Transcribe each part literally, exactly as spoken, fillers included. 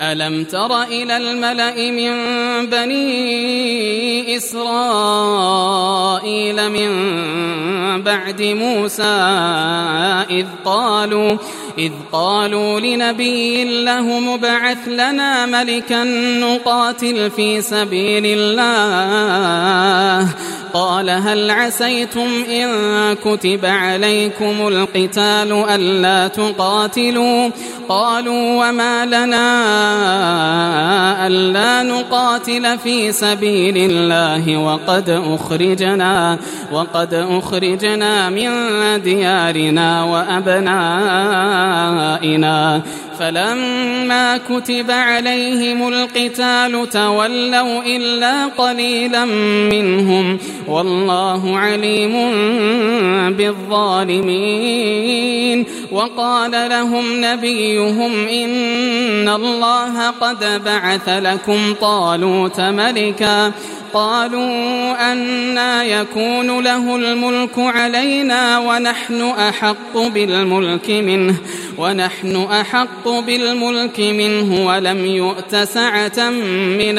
ألم تر إلى الملأ من بني إسرائيل من بعد موسى إذ قالوا إذ قالوا لنبي له مبعث لنا ملكا نقاتل في سبيل الله قال هل عسيتم إن كتب عليكم القتال ألا تقاتلوا قالوا وما لنا ألا نقاتل في سبيل الله وقد أخرجنا وقد أخرجنا من ديارنا وأبنائنا فلما كتب عليهم القتال تولوا إلا قليلا منهم والله عليم بالظالمين وقال لهم نبيهم إن الله قد بعث لكم طالوت ملكا قالوا أنى يكون له الملك علينا ونحن أحق بالملك منه ونحن أحق بالملك منه ولم يؤت سعة من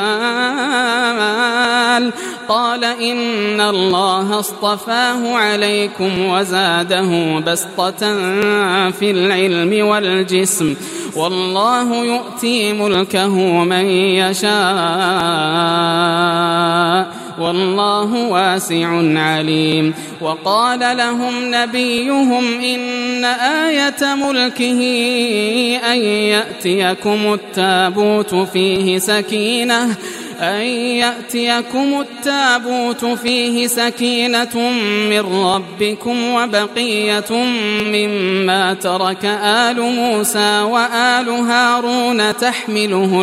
المال قال إن الله اصطفاه عليكم وزاده بسطة في العلم والجسم والله يؤتي ملكه من يشاء والله واسع عليم وقال لهم نبيهم إن آية ملكه أن يأتيكم التابوت فيه سكينة أن يأتيكم التابوت فيه سكينة من ربكم وبقية مما ترك آل موسى وآل هارون تحمله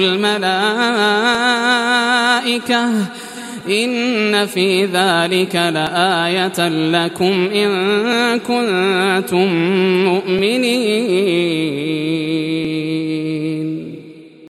الملائكة إن في ذلك لآية لكم إن كنتم مؤمنين.